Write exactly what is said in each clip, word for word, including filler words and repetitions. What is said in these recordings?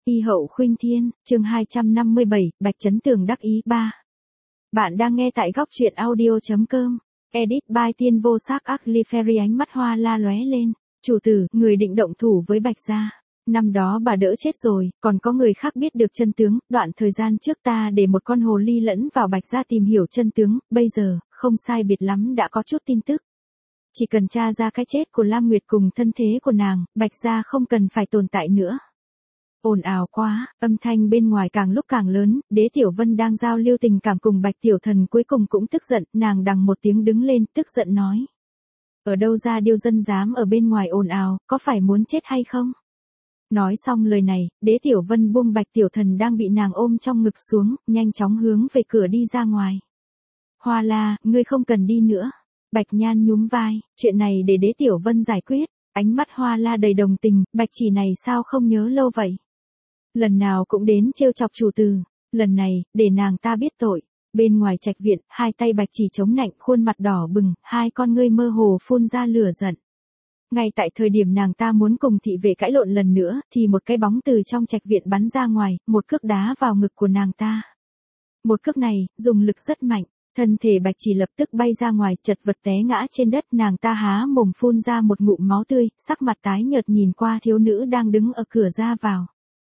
Y hậu khuynh thiên, chương hai trăm năm mươi bảy, Bạch Chấn Tường đắc ý ba. Bạn đang nghe tại góc truyện audio.com. Edit by Tiên Vô Sắc Aglifery. Ánh mắt Hoa La lóe lên. Chủ tử, người định động thủ với Bạch gia. Năm đó bà đỡ chết rồi, còn có người khác biết được chân tướng. Đoạn thời gian trước ta để một con hồ ly lẫn vào Bạch gia tìm hiểu chân tướng. Bây giờ, không sai biệt lắm đã có chút tin tức. Chỉ cần tra ra cái chết của Lam Nguyệt cùng thân thế của nàng, Bạch gia không cần phải tồn tại nữa. Ồn ào quá, âm thanh bên ngoài càng lúc càng lớn, Đế Tiểu Vân đang giao lưu tình cảm cùng Bạch Tiểu Thần cuối cùng cũng tức giận, nàng đằng một tiếng đứng lên, tức giận nói. Ở đâu ra điêu dân dám ở bên ngoài ồn ào, có phải muốn chết hay không? Nói xong lời này, Đế Tiểu Vân buông Bạch Tiểu Thần đang bị nàng ôm trong ngực xuống, nhanh chóng hướng về cửa đi ra ngoài. Hoa La, ngươi không cần đi nữa. Bạch Nhan nhún vai, chuyện này để Đế Tiểu Vân giải quyết. Ánh mắt Hoa La đầy đồng tình, Bạch Chỉ này sao không nhớ lâu vậy? Lần nào cũng đến trêu chọc chủ tử, lần này, để nàng ta biết tội. Bên ngoài trạch viện, hai tay Bạch Chỉ chống nạnh, khuôn mặt đỏ bừng, hai con ngươi mơ hồ phun ra lửa giận. Ngay tại thời điểm nàng ta muốn cùng thị vệ cãi lộn lần nữa, thì một cái bóng từ trong trạch viện bắn ra ngoài, một cước đá vào ngực của nàng ta. Một cước này, dùng lực rất mạnh, thân thể Bạch Chỉ lập tức bay ra ngoài, chật vật té ngã trên đất, nàng ta há mồm phun ra một ngụm máu tươi, sắc mặt tái nhợt nhìn qua thiếu nữ đang đứng ở cửa ra vào.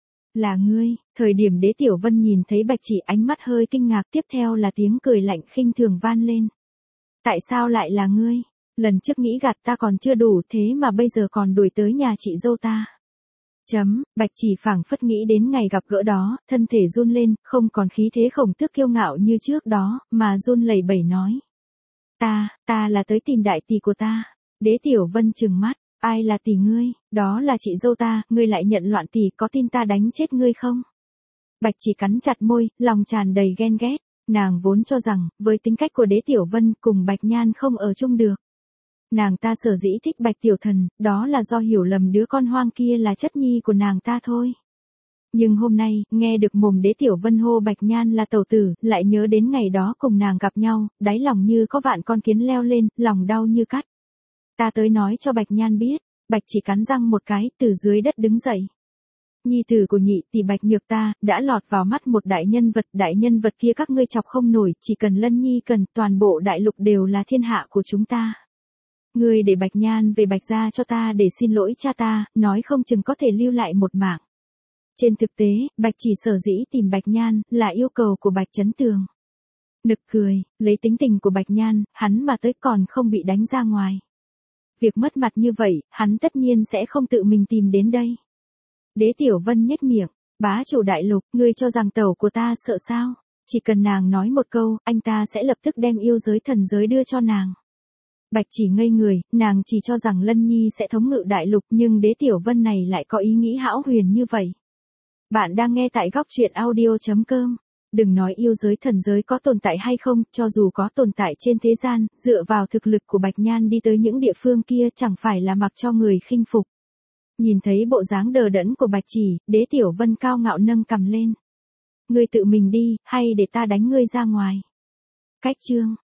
Là ngươi, thời điểm Đế Tiểu Vân nhìn thấy Bạch Chỉ ánh mắt hơi kinh ngạc, tiếp theo là tiếng cười lạnh khinh thường van lên. Tại sao lại là ngươi? Lần trước nghĩ gạt ta còn chưa đủ, thế mà bây giờ còn đuổi tới nhà chị dâu ta. Chấm, Bạch Chỉ phảng phất nghĩ đến ngày gặp gỡ đó, thân thể run lên, không còn khí thế khổng tước kiêu ngạo như trước đó, mà run lẩy bẩy nói. Ta, ta là tới tìm đại tỷ của ta. Đế Tiểu Vân trừng mắt. Ai là tỷ ngươi? Đó là chị dâu ta, ngươi lại nhận loạn tỷ, có tin ta đánh chết ngươi không? Bạch Chỉ cắn chặt môi, lòng tràn đầy ghen ghét. Nàng vốn cho rằng, với tính cách của Đế Tiểu Vân, cùng Bạch Nhan không ở chung được. Nàng ta sở dĩ thích Bạch Tiểu Thần, đó là do hiểu lầm đứa con hoang kia là chất nhi của nàng ta thôi. Nhưng hôm nay, nghe được mồm Đế Tiểu Vân hô Bạch Nhan là tẩu tử, lại nhớ đến ngày đó cùng nàng gặp nhau, đáy lòng như có vạn con kiến leo lên, lòng đau như cắt. Ta tới nói cho Bạch Nhan biết. Bạch Chỉ cắn răng một cái, từ dưới đất đứng dậy. Nhi tử của nhị tỷ Bạch Nhược ta, đã lọt vào mắt một đại nhân vật, đại nhân vật kia các ngươi chọc không nổi, chỉ cần Lân Nhi cần, toàn bộ đại lục đều là thiên hạ của chúng ta. Ngươi để Bạch Nhan về Bạch gia cho ta để xin lỗi cha ta, nói không chừng có thể lưu lại một mạng. Trên thực tế, Bạch Chỉ sở dĩ tìm Bạch Nhan, là yêu cầu của Bạch Chấn Tường. Nực cười, lấy tính tình của Bạch Nhan, hắn mà tới còn không bị đánh ra ngoài. Việc mất mặt như vậy, hắn tất nhiên sẽ không tự mình tìm đến đây. Đế Tiểu Vân nhếch miệng, bá chủ đại lục, ngươi cho rằng tẩu của ta sợ sao? Chỉ cần nàng nói một câu, anh ta sẽ lập tức đem yêu giới thần giới đưa cho nàng. Bạch Chỉ ngây người, nàng chỉ cho rằng Lân Nhi sẽ thống ngự đại lục, nhưng Đế Tiểu Vân này lại có ý nghĩ hão huyền như vậy. Bạn đang nghe tại góc truyện audio.com. Đừng nói yêu giới thần giới có tồn tại hay không, cho dù có tồn tại trên thế gian, dựa vào thực lực của Bạch Nhan đi tới những địa phương kia chẳng phải là mặc cho người khinh phục. Nhìn thấy bộ dáng đờ đẫn của Bạch Chỉ, Đế Tiểu Vân cao ngạo nâng cằm lên. Ngươi tự mình đi, hay để ta đánh ngươi ra ngoài? Cách chương.